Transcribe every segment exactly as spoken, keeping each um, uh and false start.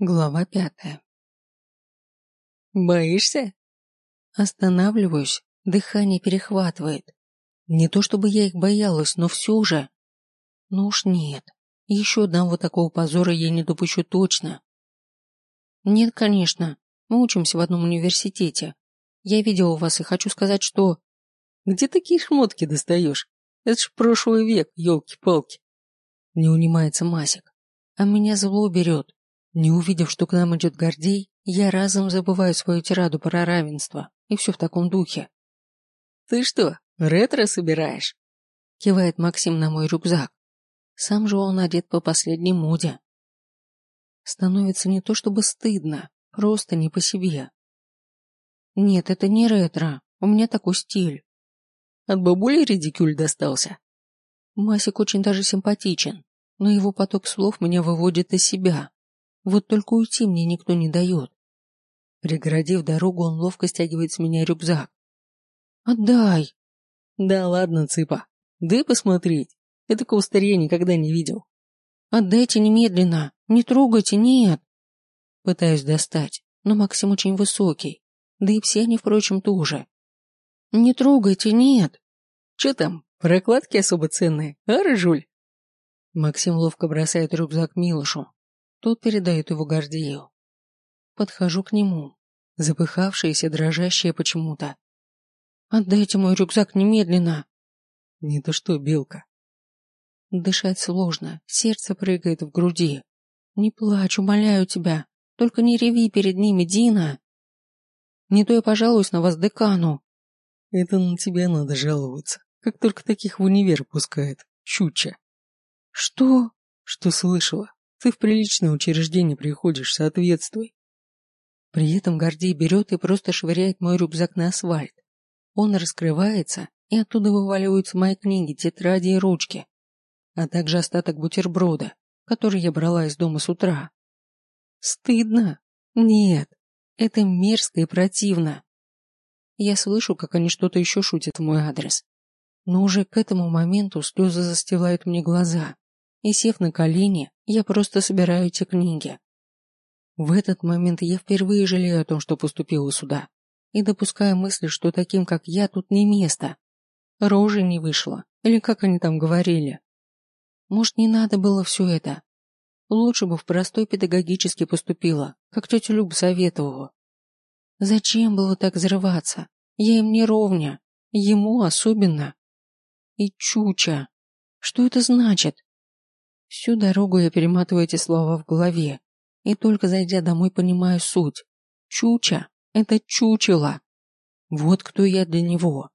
Глава пятая. Боишься? Останавливаюсь, дыхание перехватывает. Не то чтобы я их боялась, но все же. Ну уж нет, еще одного такого позора я не допущу точно. Нет, конечно, мы учимся в одном университете. Я видела вас и хочу сказать, что... Где такие шмотки достаешь? Это ж прошлый век, елки-палки. Не унимается Масик, а меня зло берет. Не увидев, что к нам идет Гордей, я разом забываю свою тираду про равенство, и все в таком духе. Ты что, ретро собираешь? Кивает Максим на мой рюкзак. Сам же он одет по последней моде. Становится не то чтобы стыдно, просто не по себе. Нет, это не ретро, у меня такой стиль. От бабули редикюль достался. Масик очень даже симпатичен, но его поток слов меня выводит из себя. Вот только уйти мне никто не дает. Преградив дорогу, он ловко стягивает с меня рюкзак. «Отдай!» Да ладно, цыпа. Дай посмотреть. Я такого старья никогда не видел. «Отдайте немедленно! Не трогайте, нет!» Пытаюсь достать, но Максим очень высокий, да и все они, впрочем, тоже. «Не трогайте, нет!» Че там, прокладки особо ценные, а, рыжуль? Максим ловко бросает рюкзак Милошу. Тот передает его Гордею. Подхожу к нему, запыхавшаяся, дрожащая почему-то. «Отдайте мой рюкзак немедленно!» Не то что, белка. Дышать сложно, сердце прыгает в груди. «Не плачь, умоляю тебя, только не реви перед ними, Дина!» «Не то я пожалуюсь на вас декану!» Это на тебя надо жаловаться. Как только таких в универ пускает. Чуча. «Что?» Что слышала? Ты в приличное учреждение приходишь, соответствуй. При этом Гордей берет и просто швыряет мой рюкзак на асфальт. Он раскрывается, и оттуда вываливаются мои книги, тетради и ручки, а также остаток бутерброда, который я брала из дома с утра. Стыдно? Нет, это мерзко и противно. Я слышу, как они что-то еще шутят в мой адрес. Но уже к этому моменту слезы застилают мне глаза, и, сев на колени, я просто собираю эти книги. В этот момент я впервые жалею о том, что поступила сюда, и допускаю мысли, что таким, как я, тут не место. Рожи не вышло, или как они там говорили. Может, не надо было все это? Лучше бы в простой педагогически поступила, как тетя Люба советовала. Зачем было так взрываться? Я им не ровня, ему особенно. И чуча. Что это значит? Всю дорогу я перематываю эти слова в голове, и только зайдя домой, понимаю суть. Чуча – это чучело. Вот кто я для него.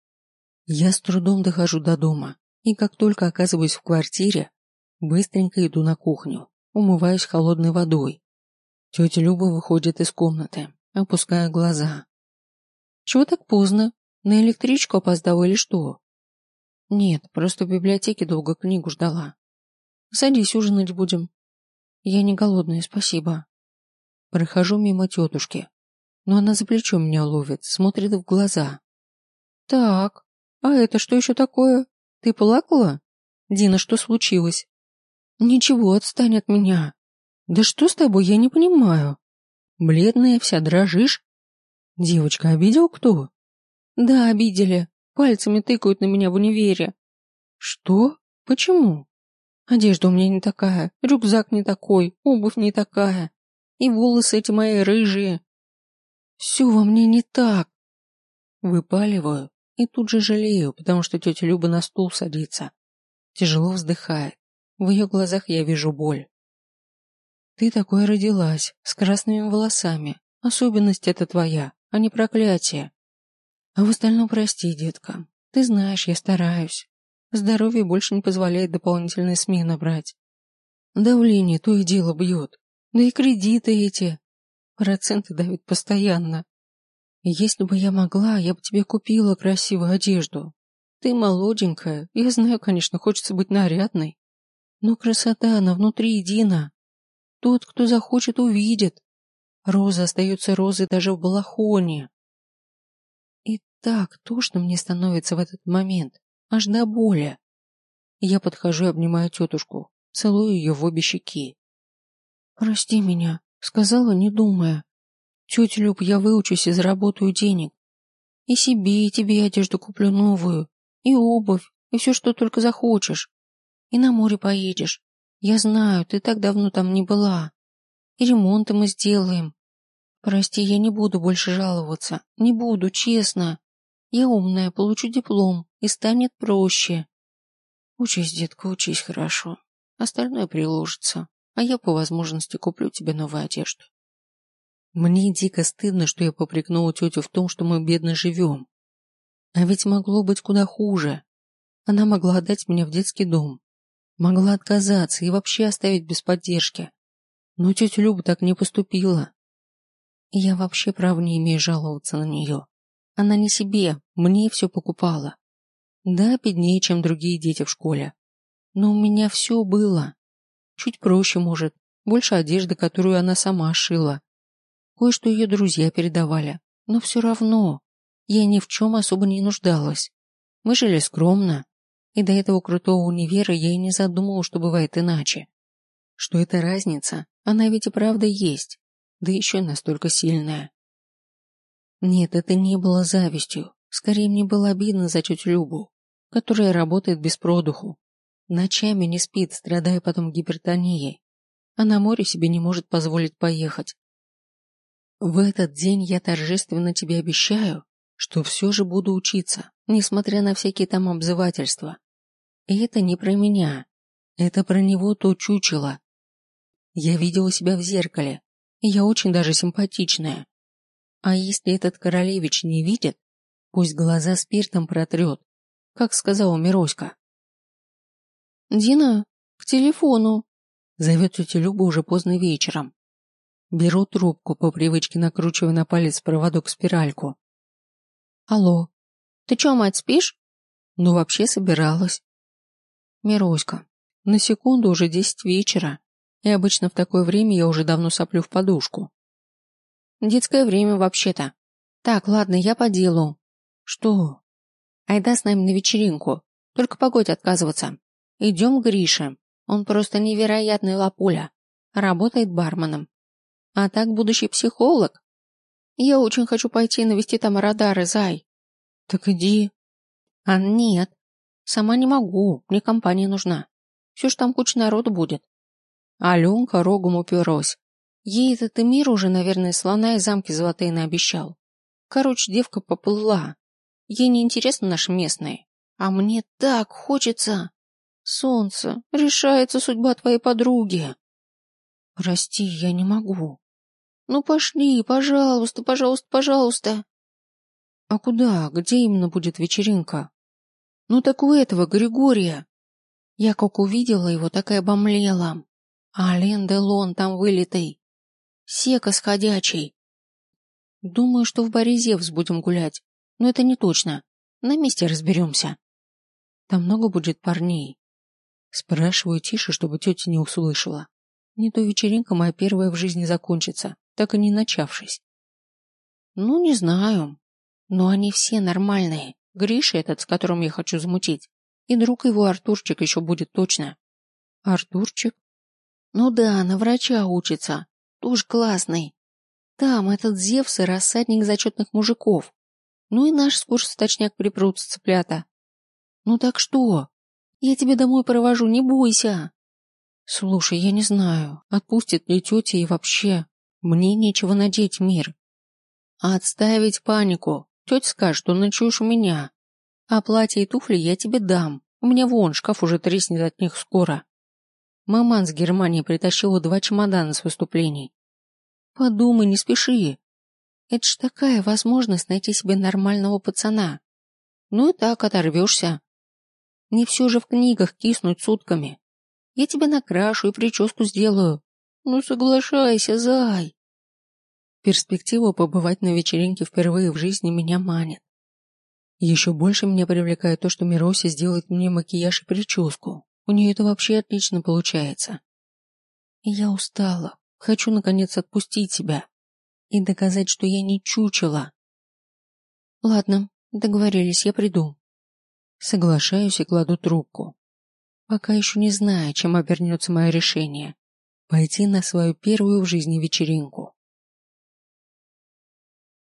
Я с трудом дохожу до дома, и как только оказываюсь в квартире, быстренько иду на кухню, умываюсь холодной водой. Тетя Люба выходит из комнаты, опуская глаза. «Чего так поздно? На электричку опоздала или что?» «Нет, просто в библиотеке долго книгу ждала. Садись, ужинать будем». «Я не голодная, спасибо». Прохожу мимо тетушки, но она за плечо меня ловит, смотрит в глаза. «Так, а это что еще такое? Ты плакала? Дина, что случилось?» «Ничего, отстань от меня. Да что с тобой, я не понимаю. Бледная вся, дрожишь?» «Девочка, обидел кто?» «Да, обидели. Пальцами тыкают на меня в универе». «Что? Почему?» «Одежда у меня не такая, рюкзак не такой, обувь не такая. И волосы эти мои рыжие. Все во мне не так». Выпаливаю и тут же жалею, потому что тетя Люба на стул садится. Тяжело вздыхает. В ее глазах я вижу боль. «Ты такой родилась, с красными волосами. Особенность это твоя, а не проклятие. А в остальном прости, детка. Ты знаешь, я стараюсь. Здоровье больше не позволяет дополнительные смены брать. Давление то и дело бьет. Да и кредиты эти. Проценты давят постоянно. Если бы я могла, я бы тебе купила красивую одежду. Ты молоденькая, я знаю, конечно, хочется быть нарядной. Но красота, она внутри, Дина. Тот, кто захочет, увидит. Роза остается розой даже в балахоне. И так тошно мне становится в этот момент, аж до боли. Я подхожу и обнимаю тетушку, целую ее в обе щеки. «Прости меня, Сказала, не думая. Тетя Люб, я выучусь и заработаю денег. И себе, и тебе одежду куплю новую, и обувь, и все, что только захочешь. И на море поедешь. Я знаю, ты так давно там не была. И ремонты мы сделаем. Прости, я не буду больше жаловаться. Не буду, честно. Я умная, получу диплом, и станет проще. Учись, детка, учись хорошо. Остальное приложится, а я по возможности куплю тебе новую одежду. Мне дико стыдно, что я попрекнула тетю в том, что мы бедно живем. А ведь могло быть куда хуже. Она могла отдать меня в детский дом. Могла отказаться и вообще оставить без поддержки. Но тетя Люба так не поступила. И я вообще права не имею жаловаться на нее. Она не себе, мне все покупала. Да, беднее, чем другие дети в школе. Но у меня все было. Чуть проще, может, больше одежды, которую она сама шила. Кое-что ее друзья передавали. Но все равно я ни в чем особо не нуждалась. Мы жили скромно. И до этого крутого универа я и не задумывала, что бывает иначе. Что эта разница, она ведь и правда есть. Да еще и настолько сильная. Нет, это не было завистью. Скорее, мне было обидно за тетю Любу, которая работает без продуху. Ночами не спит, страдая потом гипертонией. А на море себе не может позволить поехать. В этот день я торжественно тебе обещаю, что все же буду учиться, несмотря на всякие там обзывательства. И это не про меня. Это про него то чучело. Я видела себя в зеркале, и я очень даже симпатичная. А если этот королевич не видит, пусть глаза спиртом протрет, как сказала Мироська. «Дина, к телефону!» Зовет тетя Люба уже поздно вечером. Беру трубку, по привычке накручивая на палец проводок спиральку. «Алло, ты че, мать, спишь?» «Ну, вообще собиралась». «Мироська, на секунду уже десять вечера, и обычно в такое время я уже давно соплю в подушку». «Детское время вообще-то. Так, ладно, я по делу». «Что?» «Айда с нами на вечеринку, только погодь отказываться. Идем к Грише, он просто невероятный лапуля, работает барменом. А так будущий психолог. Я очень хочу пойти навести там радары, зай». «Так иди». «А нет, сама не могу, мне компания нужна. Все ж там куча народу будет». Аленка рогом уперлась. Ей этот Эмир уже, наверное, слона и замки золотые наобещал. Короче, девка поплыла. Ей не интересны наши местные. А мне так хочется. Солнце, решается судьба твоей подруги. Прости, я не могу. Ну пошли, пожалуйста, пожалуйста, пожалуйста. А куда? Где именно будет вечеринка? Ну так у этого Григория. Я как увидела его, так и обомлела. А Ален Делон там вылитый. Сека сходячий. Думаю, что в Боризевс будем гулять, но это не точно. На месте разберемся. Там много будет парней. Спрашиваю тише, чтобы тетя не услышала. Не то вечеринка моя первая в жизни закончится, так и не начавшись. Ну, не знаю. Но они все нормальные. Гриша этот, с которым я хочу замутить. И друг его Артурчик еще будет точно. Артурчик? Ну да, на врача учится. Тоже классный. Там этот Зевс и рассадник зачетных мужиков. Ну и наш с курса точняк припрутся цыплята. Ну так что? Я тебе домой провожу, не бойся. Слушай, я не знаю, отпустит ли тетя и вообще. Мне нечего надеть, Мир. Отставить панику. Тетя скажет, что ночуешь у меня. А платье и туфли я тебе дам. У меня вон, шкаф уже треснет от них скоро. Маман с Германии притащила два чемодана с выступлений. Подумай, не спеши. Это ж такая возможность найти себе нормального пацана. Ну и так оторвешься. Не все же в книгах киснуть сутками. Я тебе накрашу и прическу сделаю. Ну соглашайся, зай. Перспектива побывать на вечеринке впервые в жизни меня манит. Еще больше меня привлекает то, что Мирося сделает мне макияж и прическу. У нее это вообще отлично получается. И я устала. Хочу, наконец, отпустить себя. И доказать, что я не чучело. Ладно, договорились, я приду. Соглашаюсь и кладу трубку. Пока еще не знаю, чем обернется мое решение. Пойти на свою первую в жизни вечеринку.